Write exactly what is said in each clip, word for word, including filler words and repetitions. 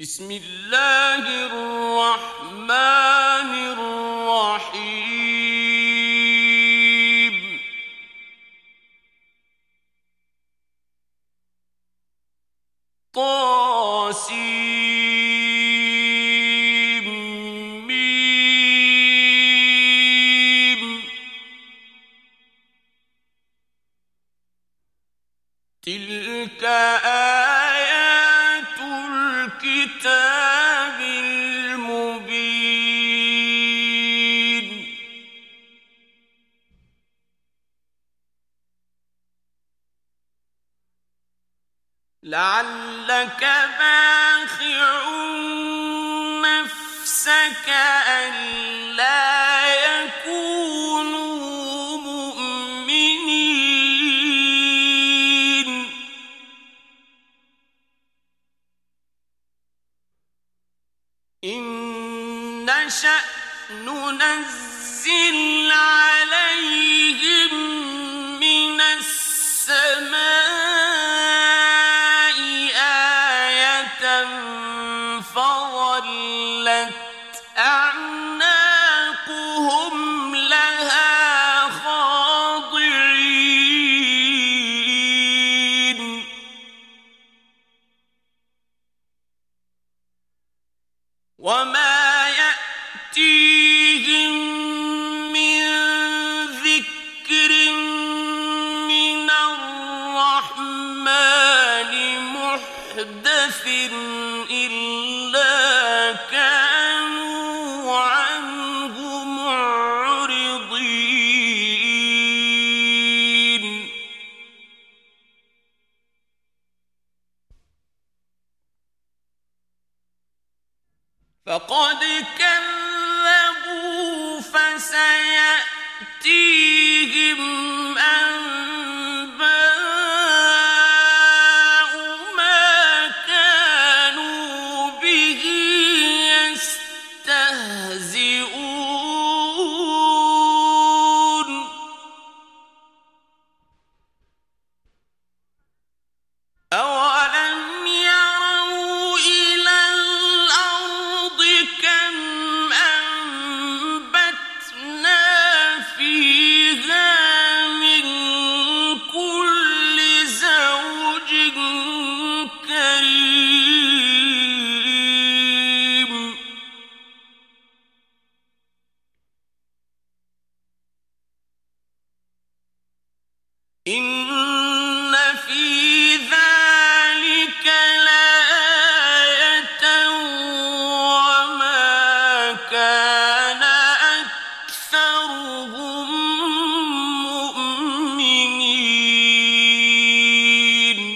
بسم الله الرحمن الرحيم طاسيم ميم تلك آيات الكتاب المبين لعلك باخع نفسك ألا يكونوا مؤمنين إن نشأ ننزل عليهم من السماء آية فظلت أعناقهم لها خاضعين وما يأتيهم من ذكر من الرحمن محدث إلا كانوا عنه معرضين فقد كذبوا فسيأتيهم أنباء ما كانوا به يستهزئون أولم يروا إلى الأرض كم أنبتنا فيها من كل زوج كريم إن في ذلك لآية وما كان أكثرهم مؤمنين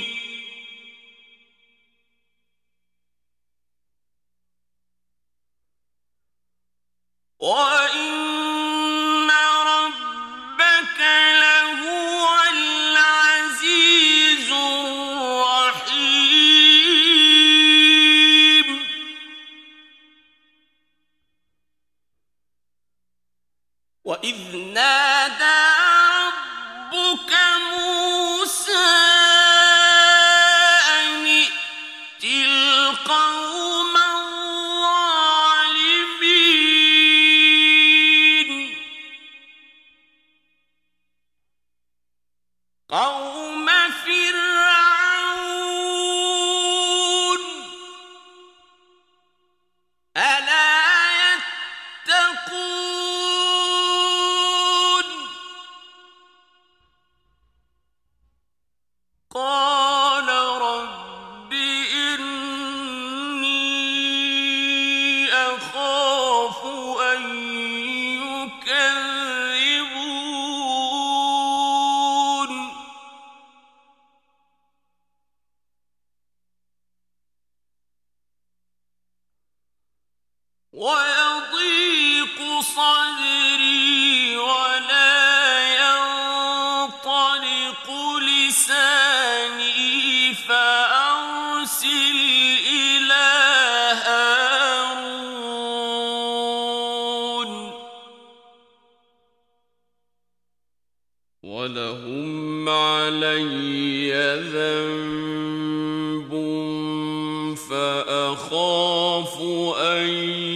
وإن ربك لهو العزيز الرحيم وإذ نادى ربك موسى أن ائت القوم الظالمين قوم فرعون ألا يتقون قال رب إني أخاف أن يكذبون ويضيق صدري ولا ينطلق لساني فأرسل إلى هارون ولهم علي ذنب فأخاف أخاف أن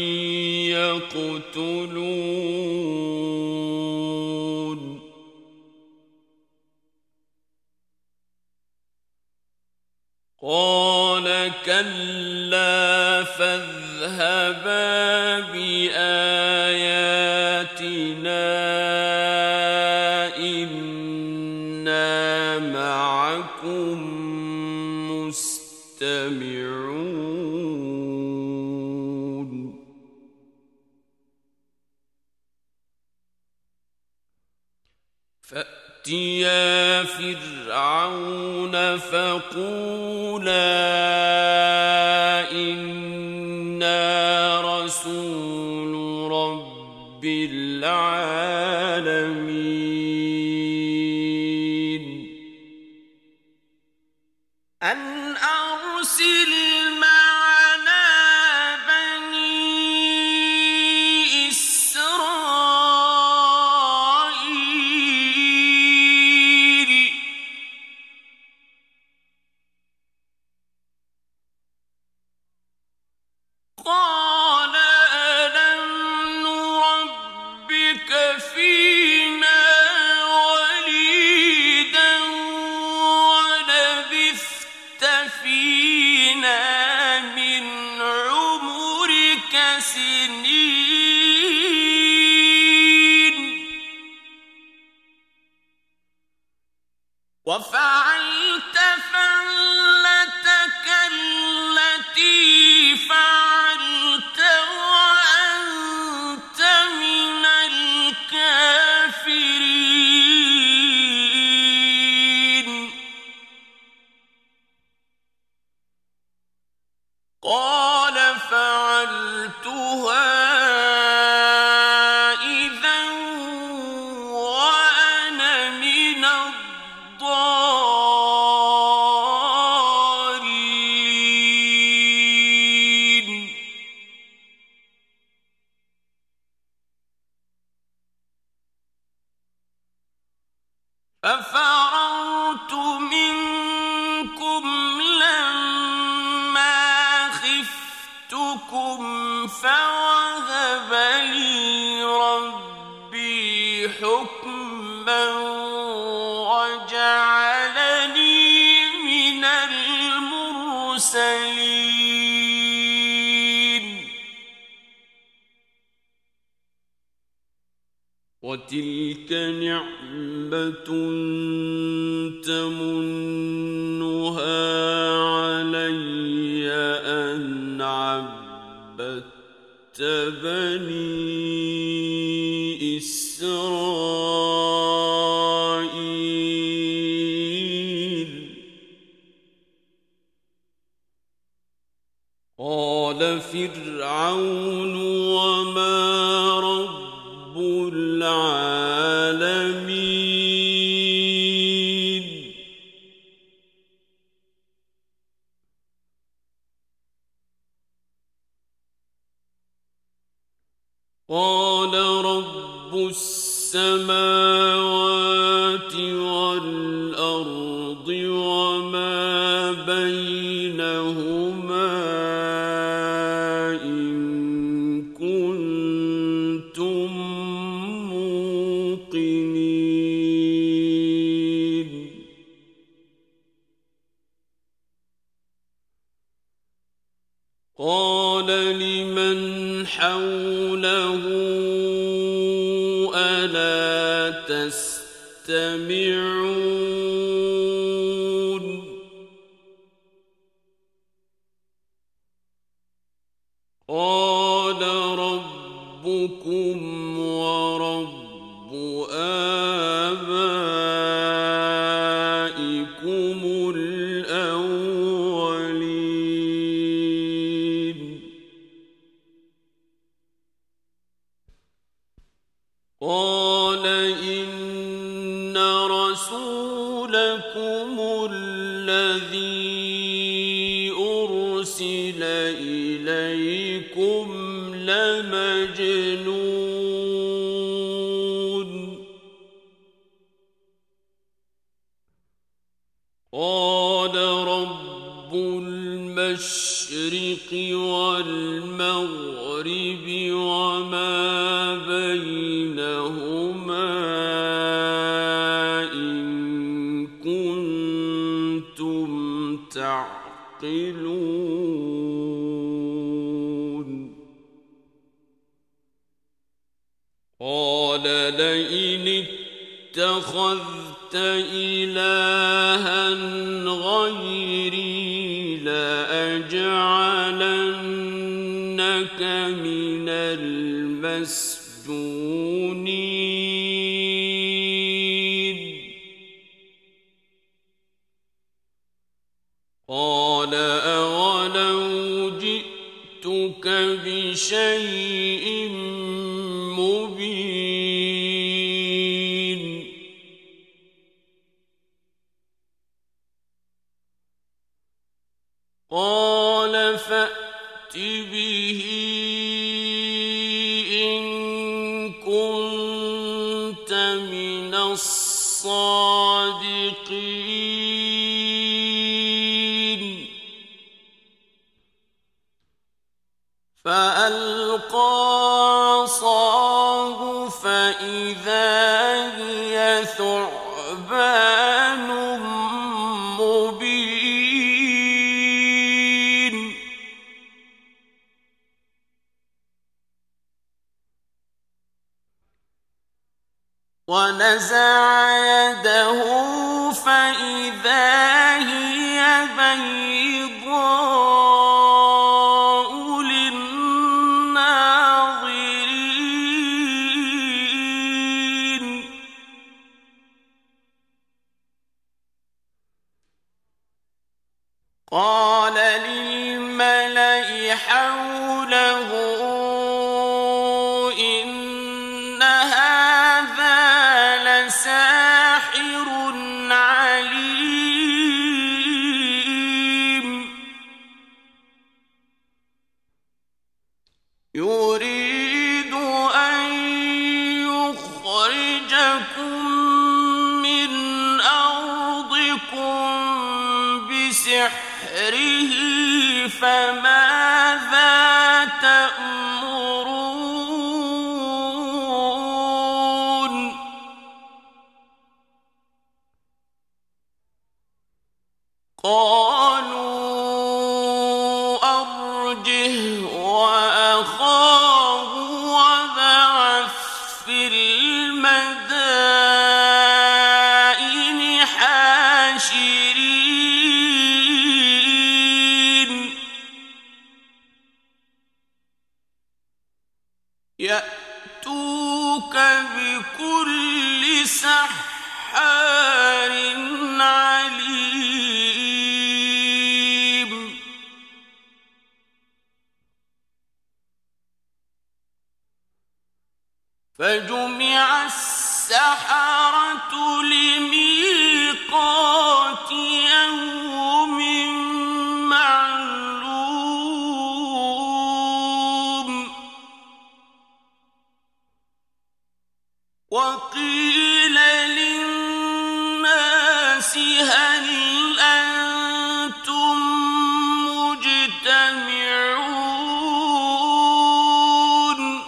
يقتلون قال كلا فاذهبا بآياتنا إنا معكم مستمعون فأتيا فرعون فقولا إنا رسول رب العالمين أن أرسل معنا بني إسرائيل قال ألم نربك فينا وليدا ولبثت فينا من عمرك سنين وفعلت فعلتك التي فعلت وأنت من الكافرين قال فعلتها إذا وأنا من الضالين ففررت منكم لما خفتكم فوهب لي ربي حكما وجعلني من المرسلين وتلك نعمة تمنها علي أن عبدت بني إسرائيل قال فرعون وما رب العالمين قال رب السماوات والأرض وما بينهما إن كنتم موقنين قال لمن حوله ألا تستمعون قال ربكم ورب آبائكم الأولين قال إن رسولكم الذي أرسل إليكم لمجنون قال رب المشرق والمغرب وما بينهما إن كنتم تعقلون قال لئن اتخذت إلها غيري لأجعلنك من المسجونين قال أولو جئتك بشيء مبين قال فأت به إن كنت من الصادقين فألقى عصاه فإذا هي ثعبان مبين ونزع يده فإذا هي بيضاء للناظرين قال للملأ حوله إن هذا لساحر عليم يريد أن يخرجكم من أرضكم بسحره فماذا تأمرون قالوا أرجه وأخاه وابعث في المدائن حاشرين يأتوك بكل سحار عليم فجمع السحرة لميقات يوم معلوم وقيل للناس هل أنتم مجتمعون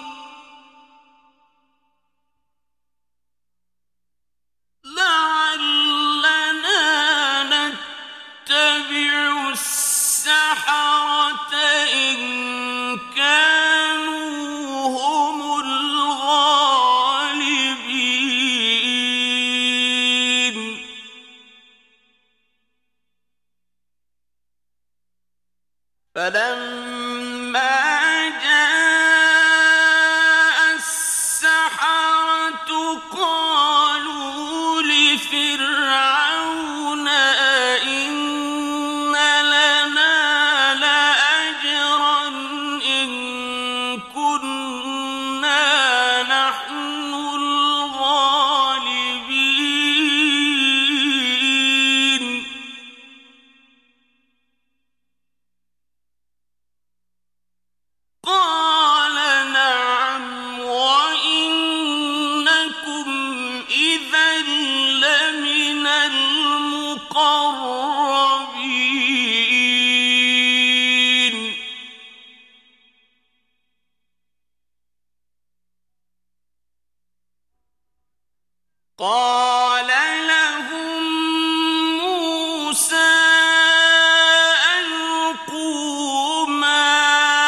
لعلنا نتبع السحرة إن كانوا هم الغالبين فلما جاء السحرة قالوا لفرعون أئن لنا لأجرا إن كنا نحن الغالبين قال نعم وإنكم إذا لمن قال لهم موسى ألقوا ما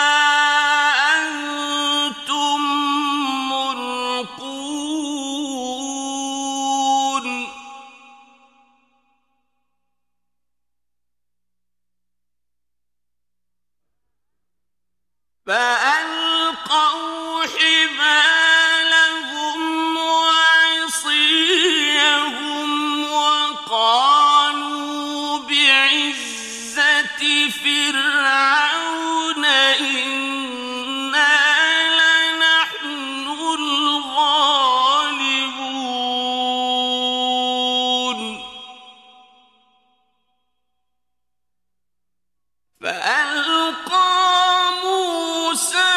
أنتم ملقون فألقوا حبالهم وعصيهم وقالوا بعزة فرعون إنا لنحن الغالبون فألقى موسى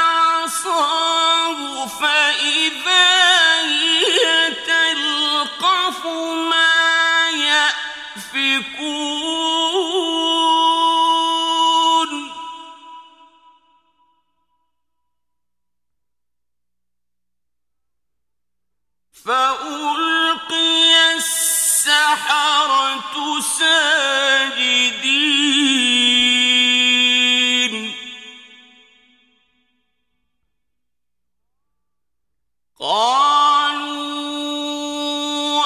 عصاه فإذا هي تلقف ما يأفكون فألقي السحرة ساجدين قالوا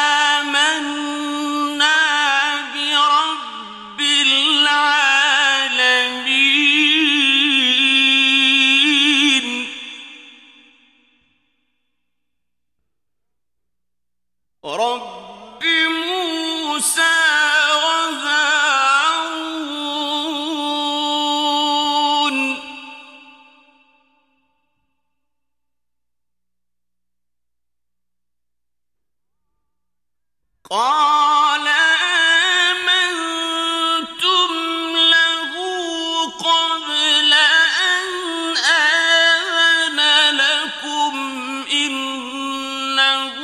آمنا برب العالمين رب موسى وهارون قال آمنتم له قبل أن آذن لكم إنه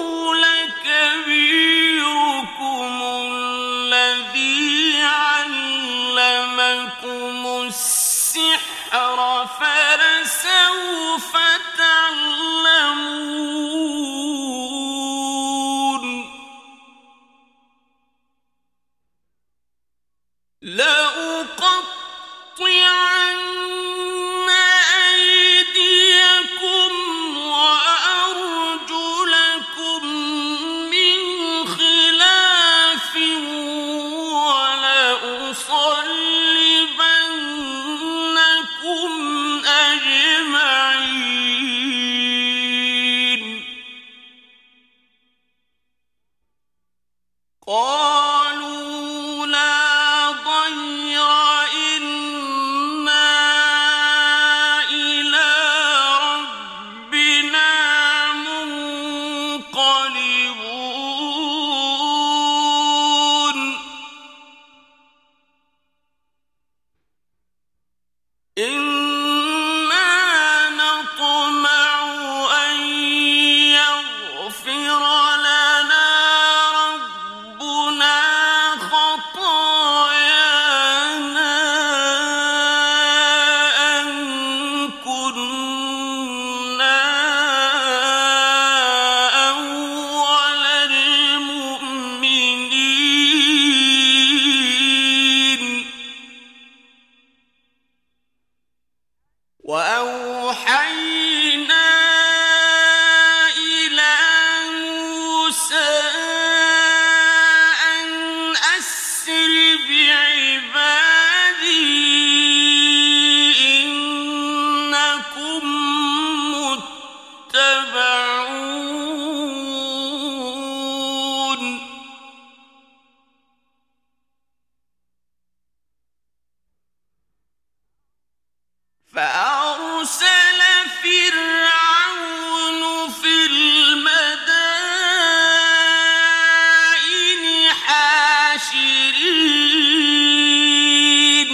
لكبيركم الذي علمكم السحر فلسوف تعلمون لأقطعن أيديكم وأرجلكم من خلاف ولأصلبنكم أجمعين قالوا لا ضير إنا إلى ربنا منقلبون إنا نطمع أن يغفر لنا ربنا خطايانا أن كنا أول المؤمنين وأوحينا إلى موسى أن أسر بعبادي إنكم متبعون فأرسل فرعون في المدائن حاشرين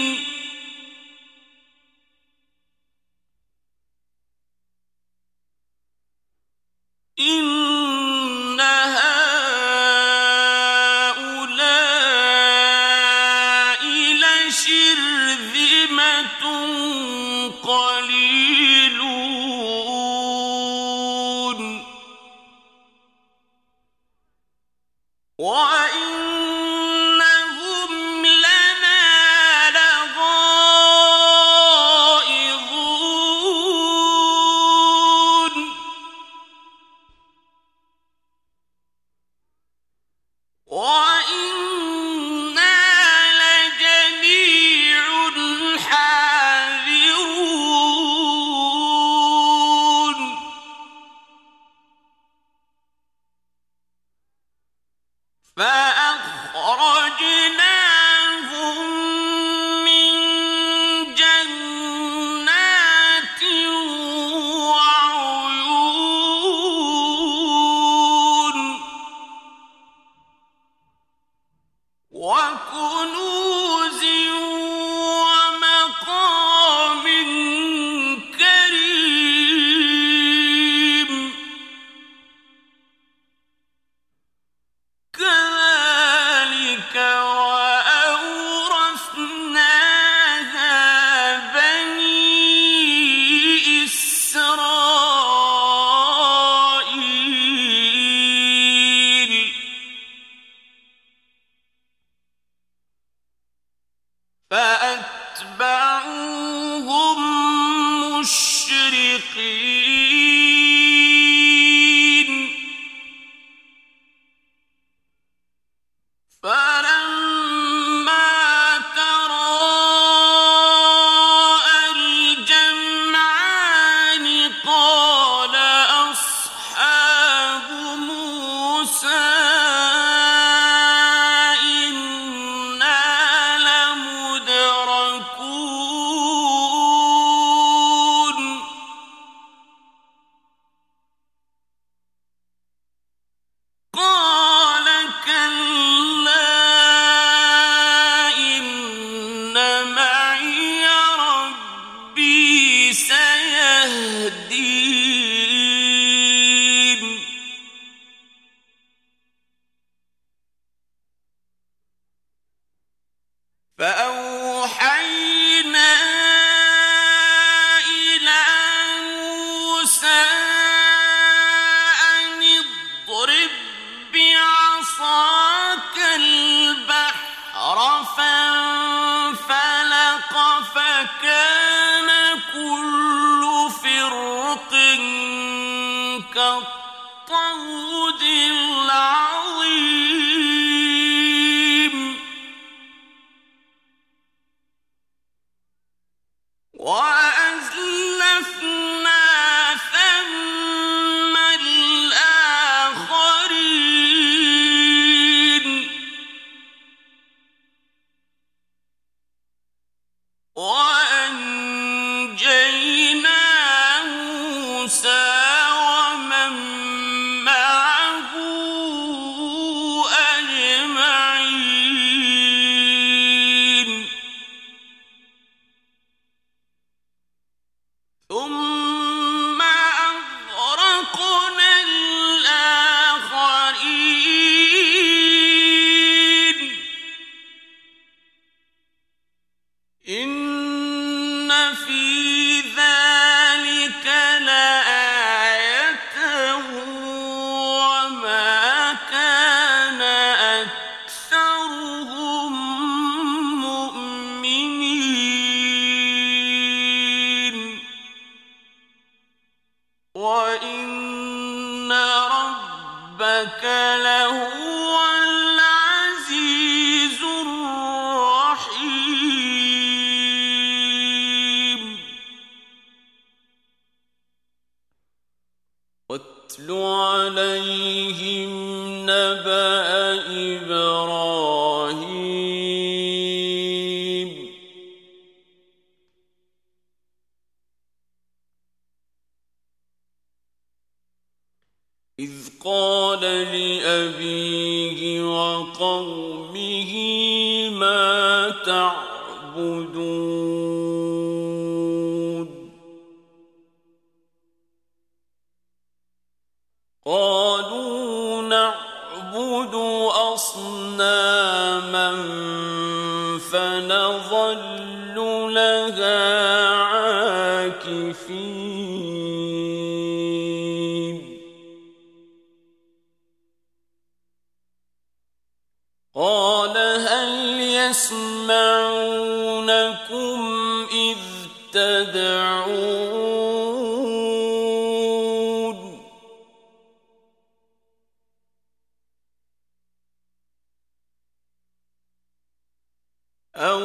إن هؤلاء لشرذمة قليلون مشفقين فلما تراءى الجمعان قال أصحاب موسى فأوحينا إلى موسى أن اضرب بعصاك البحر فانفلق فكان كل فرق كالطود العظيم وأزلفنا ثم الآخرين وأنجينا موسى ومن معه أجمعين ثم أغرقنا الآخرين إن في ذلك لآية وما كان أكثرهم مؤمنين وإن ربك لهو العزيز الرحيم واتل عليهم نبأ إبراهيم إذ قال لأبيه وقومه ما تعبدون قالوا نعبد أصناما فنظل لها عاكفين قال هل يسمعونكم إذ تدعون أو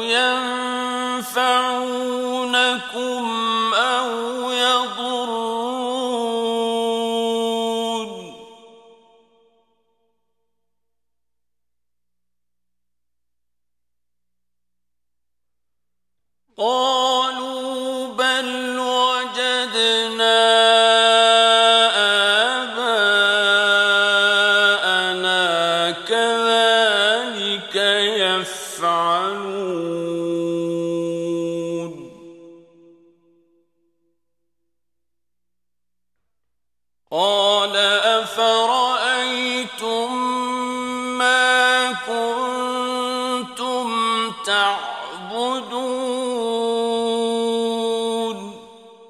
ينفعونكم أو يضرون قالوا بل وجدنا آباءنا كذلك يفعلون قال أفرأيتم ما كنتم تعبدون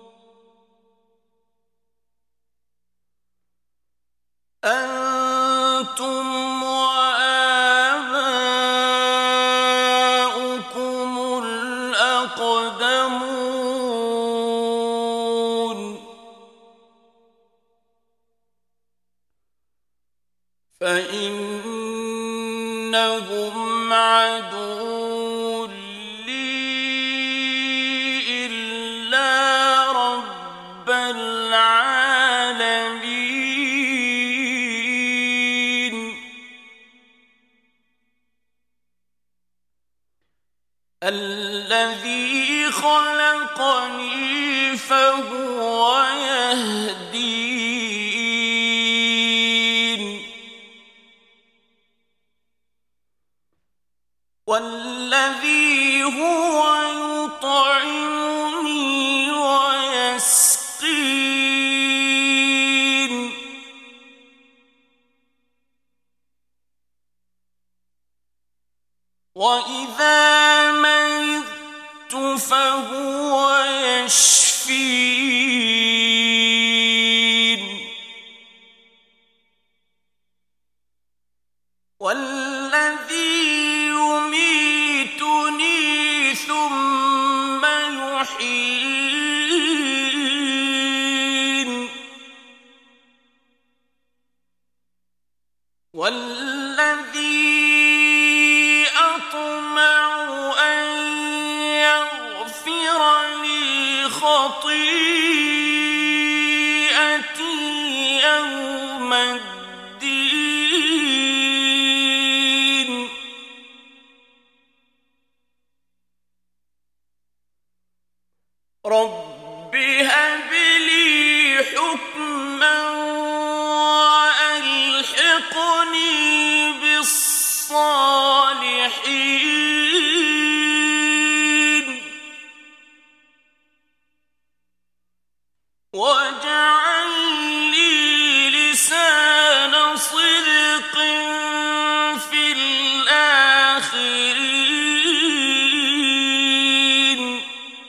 أنتم وآباؤكم الأقدمون فإنهم عدو لي إلا رب العالمين الذي خلقني فهو يهدين والذي هو يطعمني ويسقين وإذا مرضت فهو يشفين والذي يميتني ثم يحيين والذي أطمع أن يغفر لي خطيئتي يوم الدين رب هب لي حكما وألحقني بالصالحين واجعل لي لسان صدق في الآخرين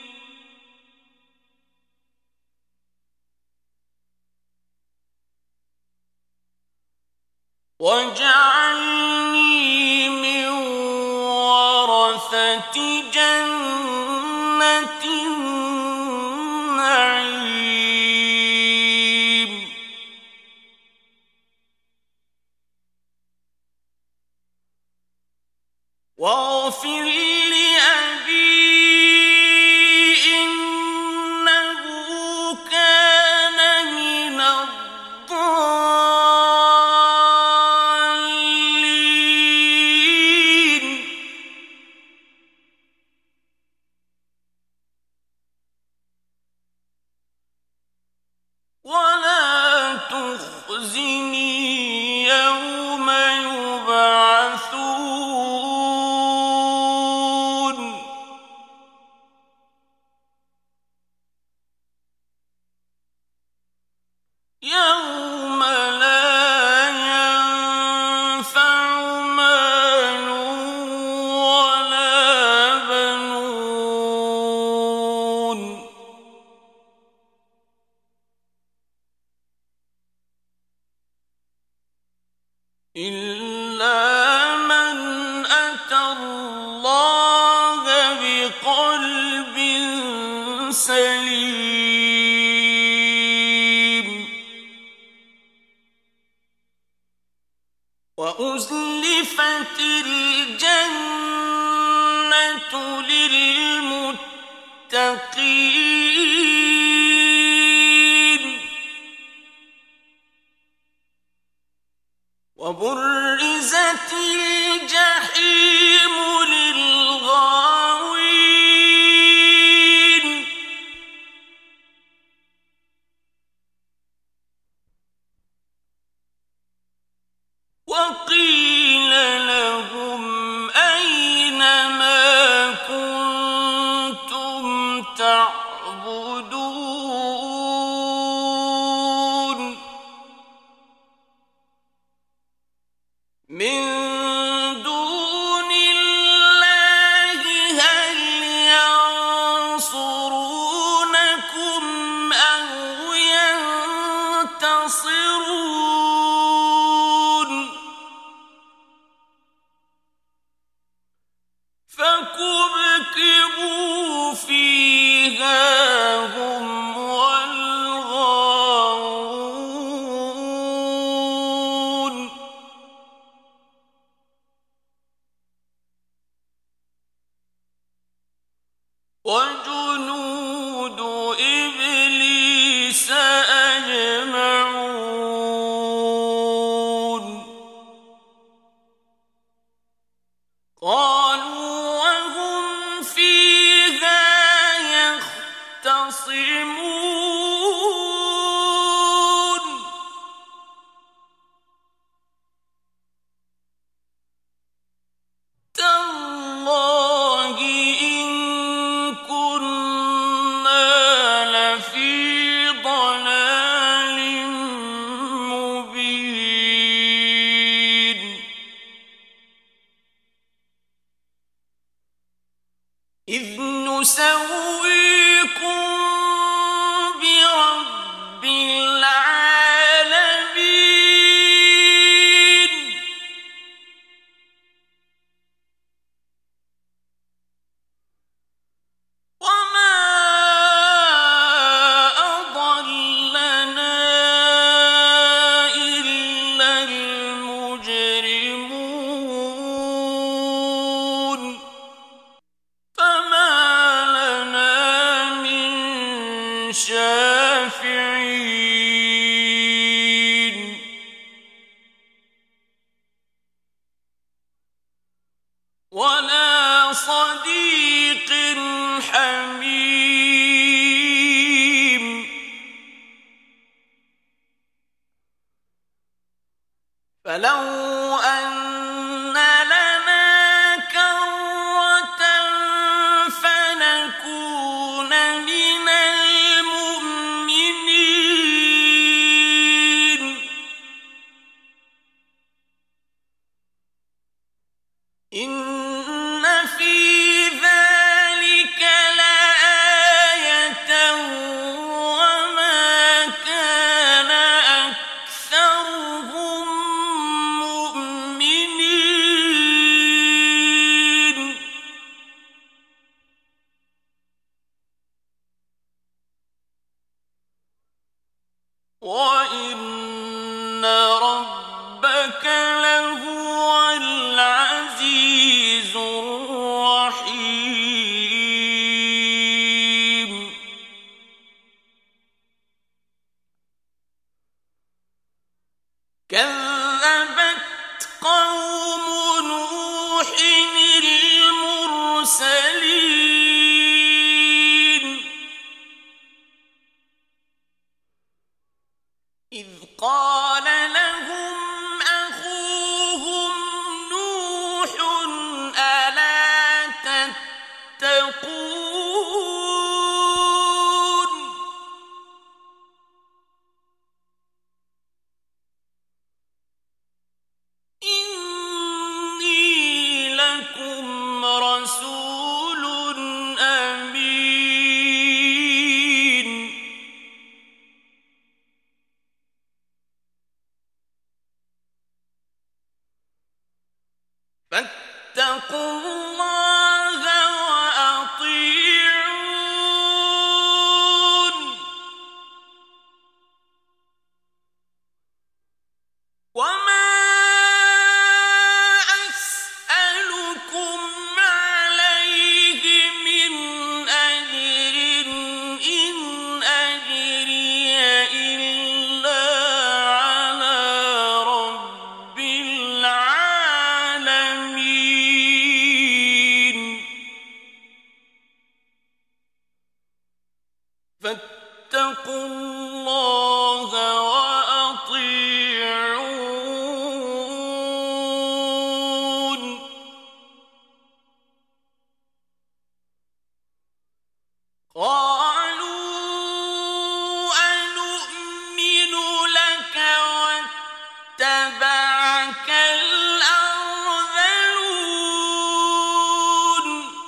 واجعلني من ورثة جنة النعيم واغفر لأبي إنه كان من الضالين ولا تخزني يوم يبعثون يوم لا ينفع مال ولا بنون إلا من أتى الله بقلب سليم وأزلفت الجنة للمتقين وبرزت الجحيم للغاوين وقيل لهم أين ما كنتم تعبدون من دون الله هل ينصرونكم أو ينتصرون فكبكبوا فيها هم يختصمون تالله إن كنا لفي ضلال مبين إذ نسويكم برب العالمين وما أضلنا إلا المجرمون فما لنا من شافعين ولا صديق حميم فلو أن لنا كرة فنكون من المؤمنين إن في ذلك لآية وما كان أكثرهم مؤمنين وإن ربك لهو العزيز الرحيم كذبت قوم نوح المرسلين إذ قال لهم أخوهم نوح ألا تتقون إني لكم رسول أمين فاتقوا الله وأطيعون وما أسألكم عليه من أجر إن أجري إلا على رب العالمين فاتقوا الله وأطيعون قالوا أنؤمن لك واتبعك الأرذلون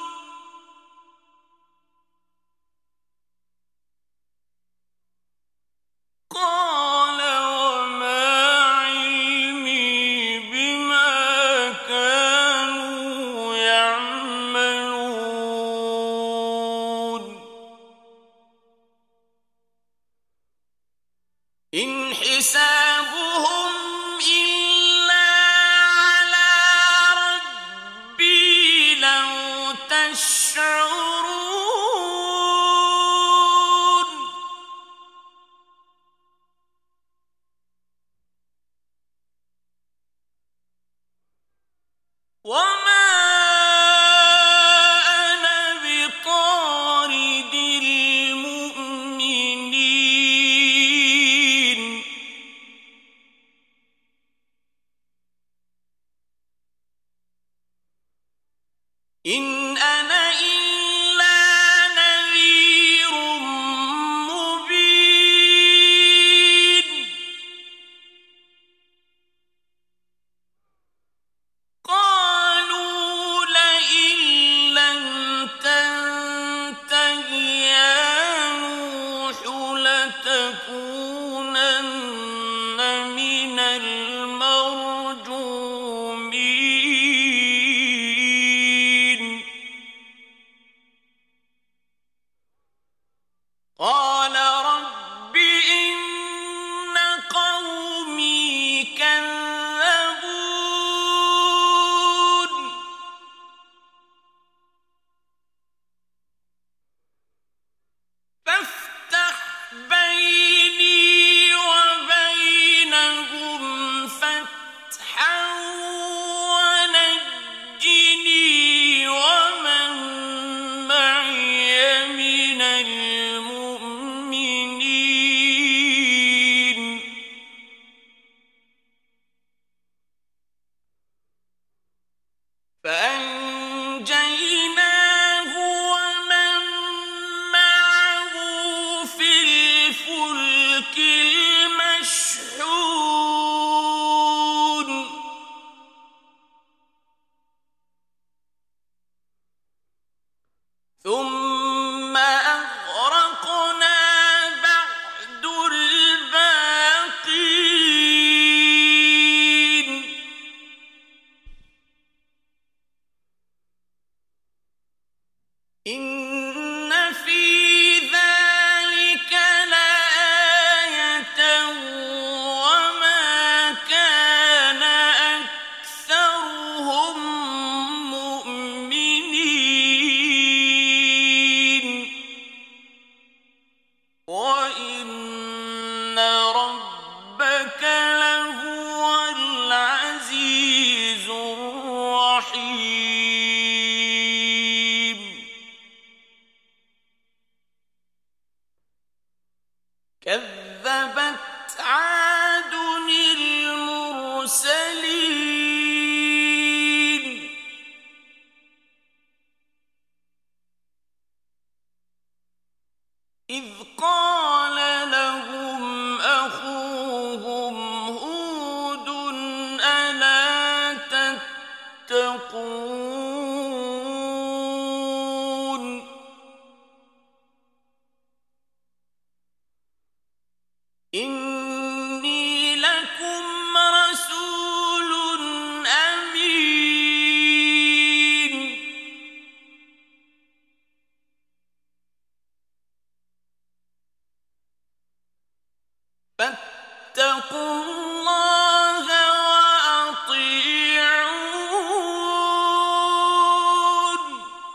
قال وما علمي بما كانوا يعملون إن حسابهم إلا على ربي لو تشعرون وما أنا بطارد المؤمنين قال رب إن قومي كذبون فافتح بيني وبينهم فتحا ونجني ومن معي من المؤمنين فأنجيناه ومن معه في الفلك المشحون ثم أغرقنا بعد الباقين إن في ذلك لآية وما كان أكثرهم مؤمنين وإن ربك لهو العزيز الرحيم كذبت عاد المرسلين إذ قال لهم أخوهم هود ألا تتقون إني لكم رسول أمين فاتقوا الله وأطيعون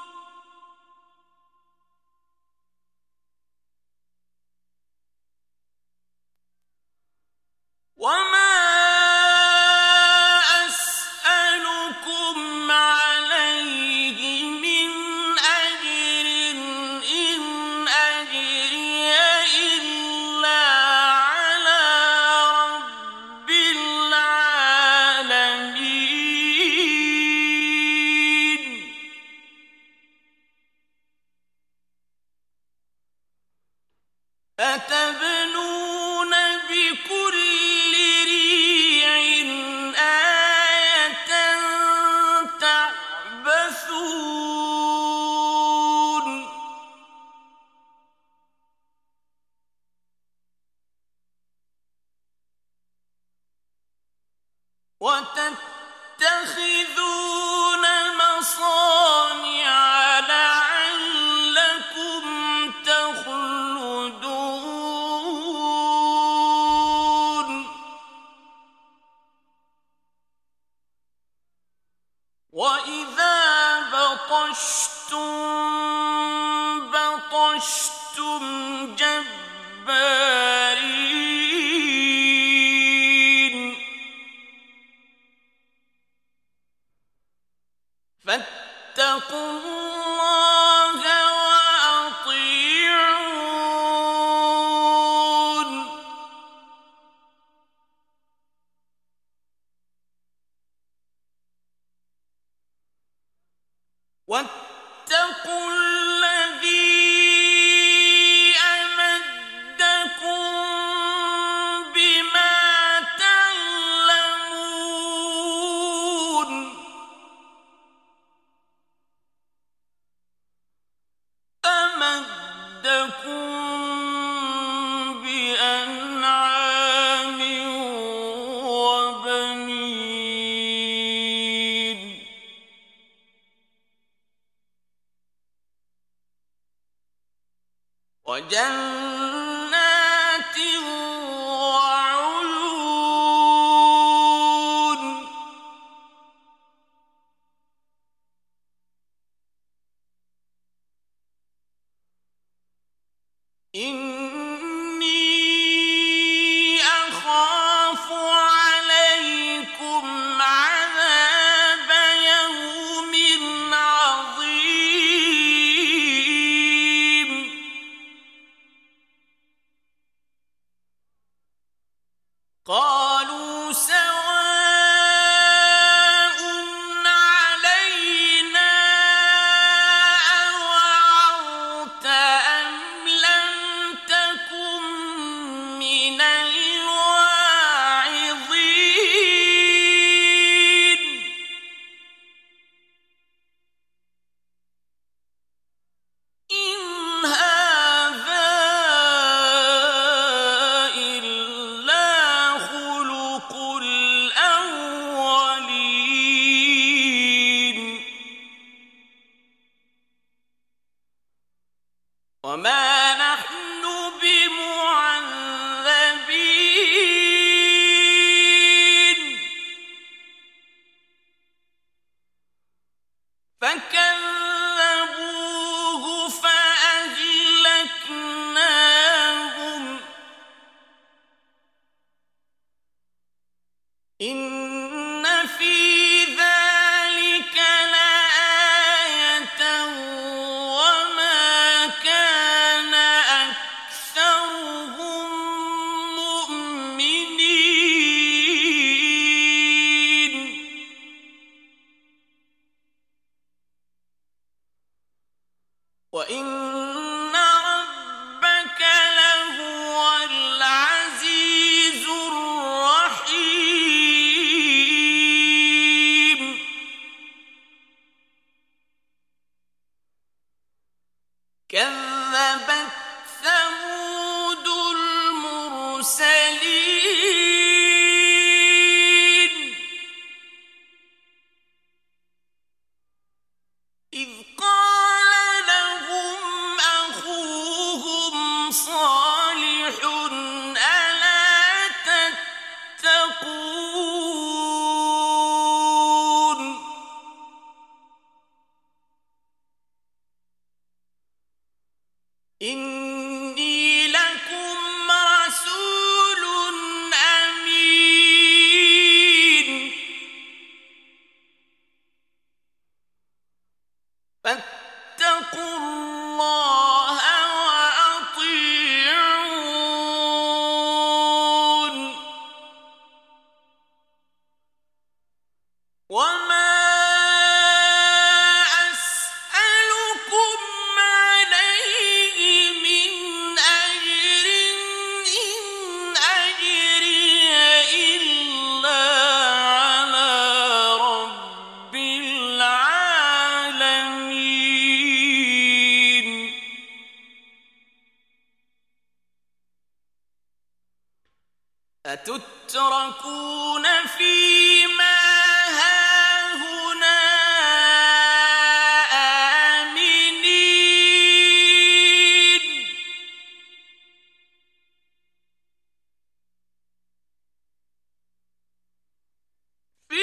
وما أسألكم عليه من أجر إن أجري إلا على رب العالمين أتبنون بكل ريع آية تعبثون وتتخذون مصانع لعلكم تخلدون وإذا بطشتم بطشتم جبارين فاتقوا الله وأطيعون واتقوا الذي أمدكم بما تعلمون أمدكم بأنعام وبنين وجنات وعيون إني أخاف عليكم عذاب يوم عظيم قالوا سواء علينا أوعظت أم لم تكن من الواعظين إن هذا إلا خلق الأولين وما نحن بمعذبين فكذبوه فأهلكناهم إن في ذلك لآية وما كان أكثرهم مؤمنين وإن ربك لهو العزيز الرحيم كذبت ثمود المرسلين إذ قال لهم أخوهم صالح ألا تتقون إني لكم رسول أمين فاتقوا الله وأطيعون وما أسألكم عليه من أجر إن أجري إلا على رب العالمين أتتركون فيما هاهنا آمنين في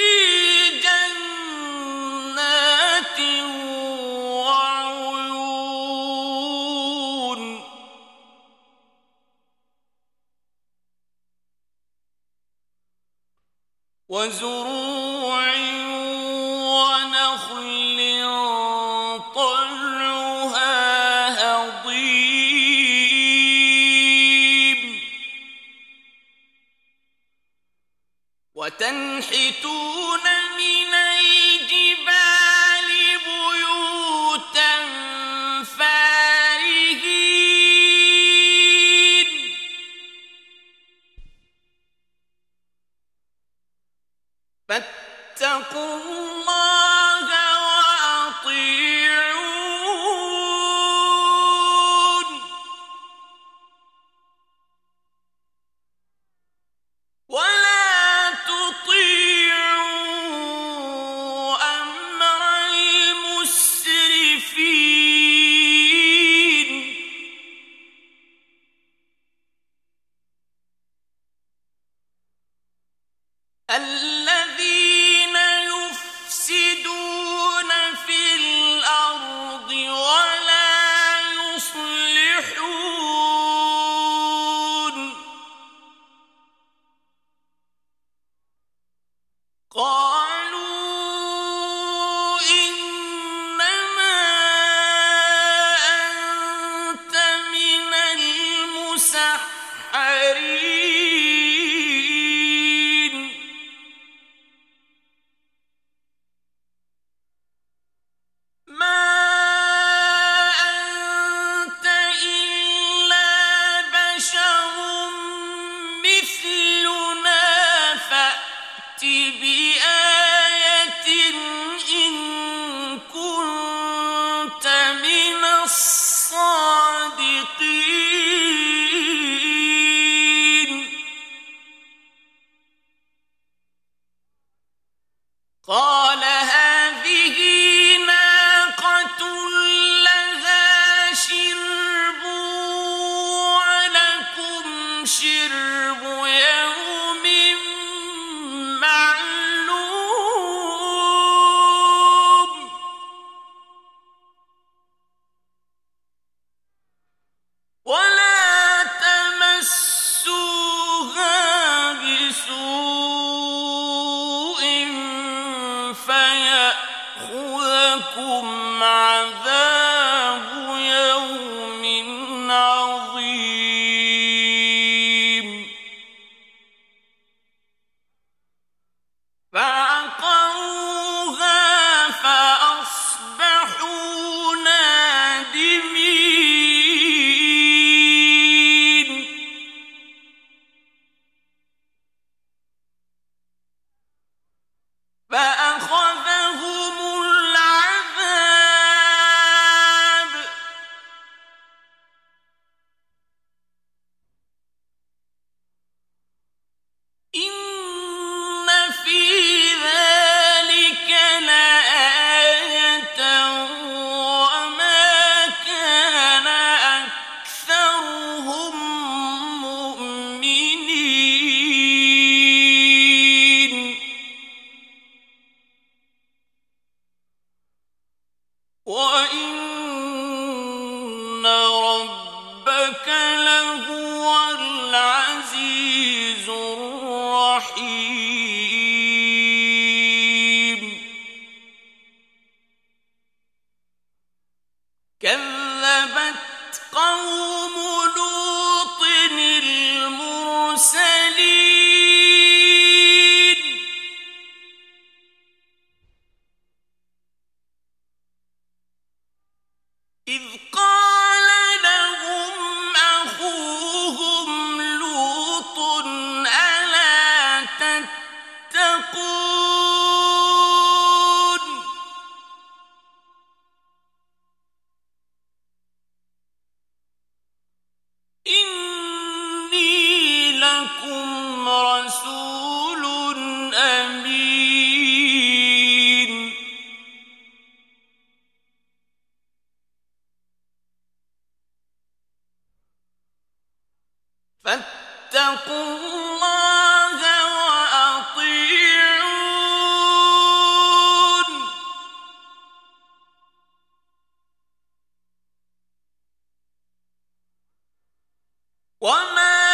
جنات وعيون وزروع ونخل طلعها هضيم وتنحتون من الجبال بيوتا فارهين فاتقوا الله وأطيعون ولا تطيعوا أمر المسرفين الذين يفسدون في الأرض ولا يصلحون قالوا إنما أنت من المسحرين ما أنت إلا بشر مثلنا فأت بآية إن كنت من الصادقين قال هذه ناقة لها شرب ولكم شرب يوم معلوم ولا تمسوها بسوء فيأخذكم عذاب يوم عظيم فعقروها فأصبحوا نادمين فأخذهم العذاب إن في ذلك لآية وما كان أكثرهم مؤمنين وإن ربك لهو العزيز الرحيم كذبت قوم لوط المرسلين إذ قال لهم أخوهم لوط ألا تتقون إني لكم رسول أمين فاتقوا الله وأطيعون وما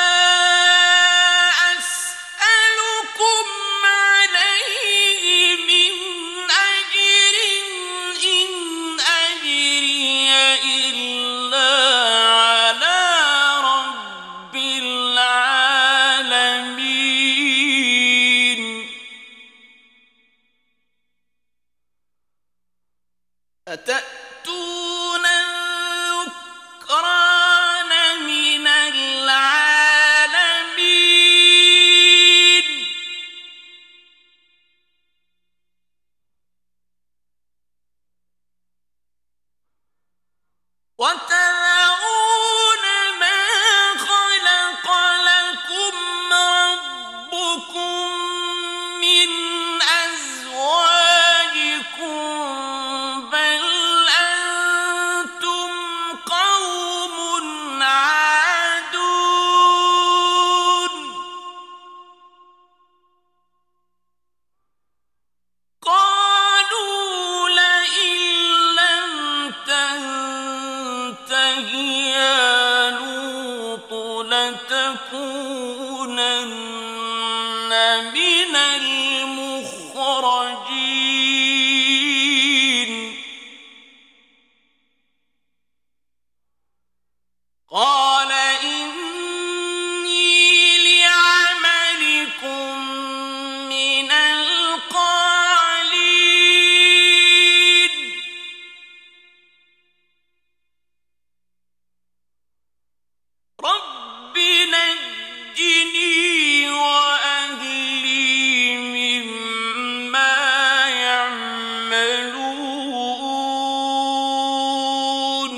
أسألكم عليه من أجر إن أجري إلا على رب العالمين أتأتون الذكران من العالمين لتكونن من المخرجين قال إني لعملكم من القالين رب نجني وأهلي مما يعملون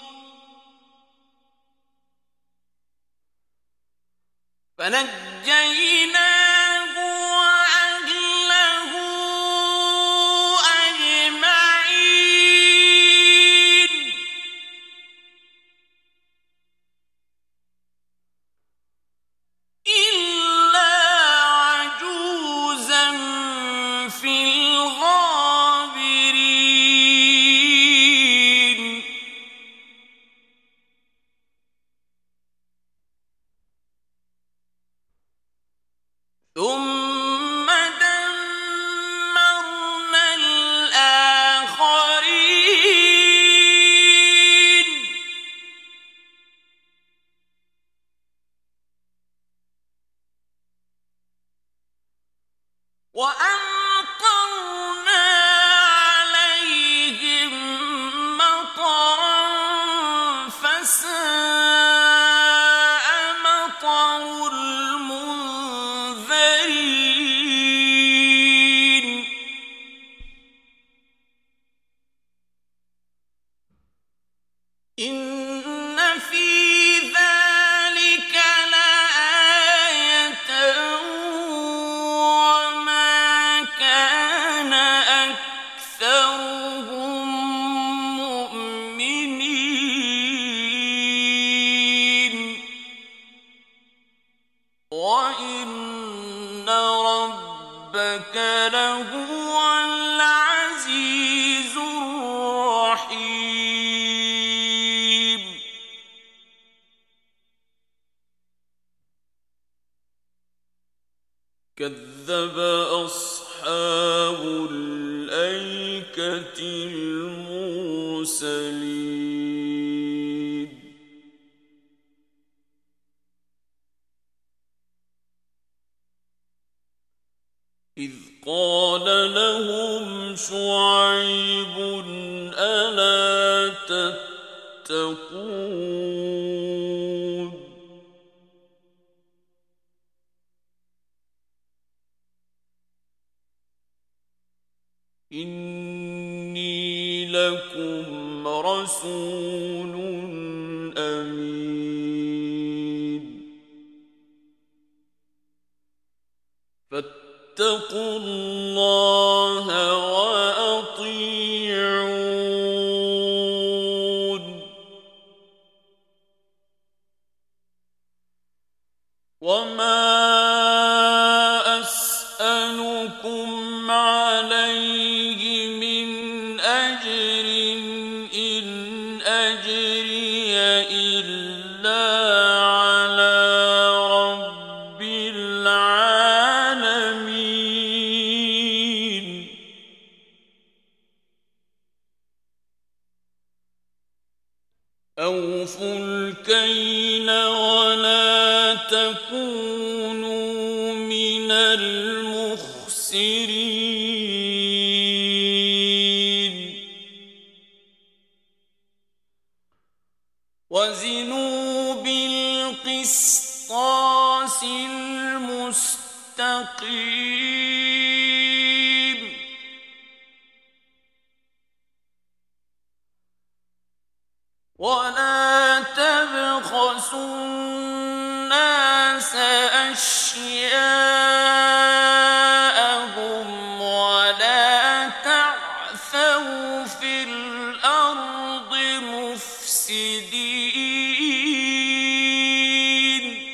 فنجيناه وأهله أجمعين إلا عجوزا في الغابرين ثم دمرنا الآخرين وأمطرنا عليهم مطرا فساء مطر المنذرين إن في ذلك لآية وما كان أكثرهم مؤمنين وإن ربك لهو العزيز الرحيم كذب أصحاب الأيكة المرسلين إذ قال لهم شعيب ألا تتقون إني لكم رسول أمين فاتقوا الله وأطيعون وما أسألكم عليه من أجر إن أجري إلا على رب العالمين أوفوا الكيل ولا تكونوا من المخسرين وزنوا بالقسطاس المستقيم ولا تبخسوا الناس أشياءهم ولا تعثوا في الأرض مفسدين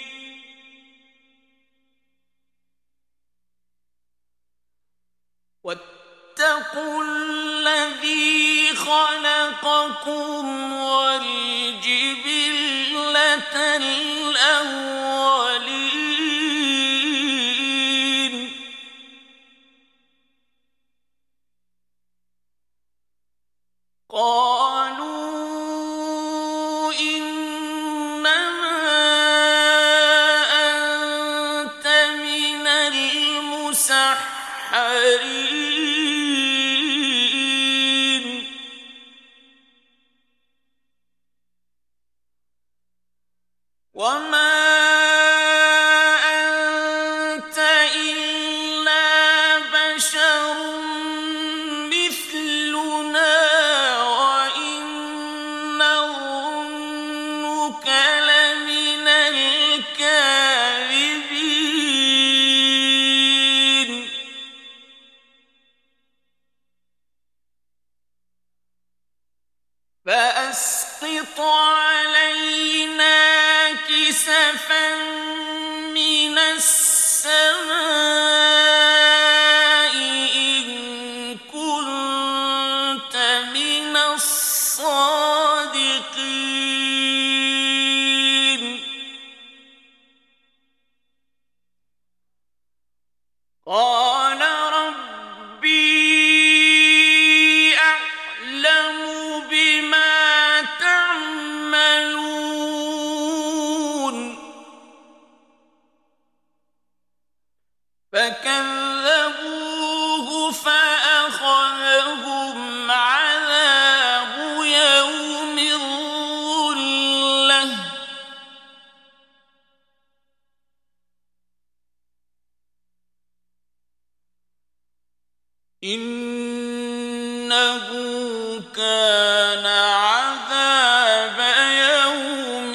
واتقوا الذي خلقكم والجبلة الأولى وما أنت إلا بشر مثلنا وإن نظنك لمن الكاذبين فأسقط علينا كسفا من السماء إن كنت من الصادقين قال ربي أعلم بما تعملون فكذبوه فأخذهم عذاب يوم الظلة إنه كان عذاب يوم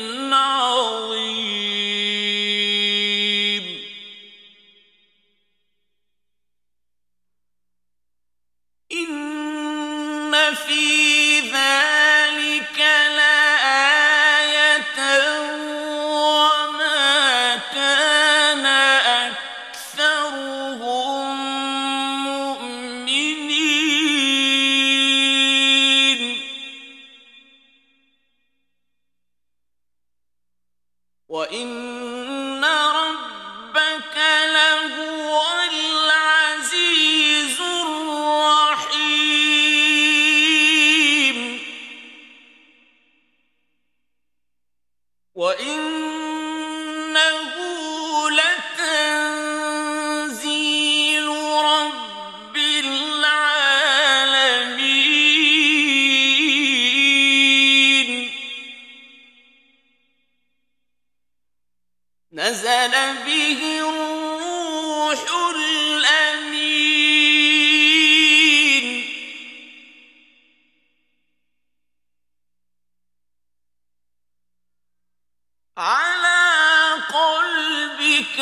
عظيم إن في ذلك لآية وما كان أكثرهم مؤمنين وإن ربك لهو العزيز الرحيم وإنه لتنزيل رب العالمين نزل به الروح الأمين على قلبك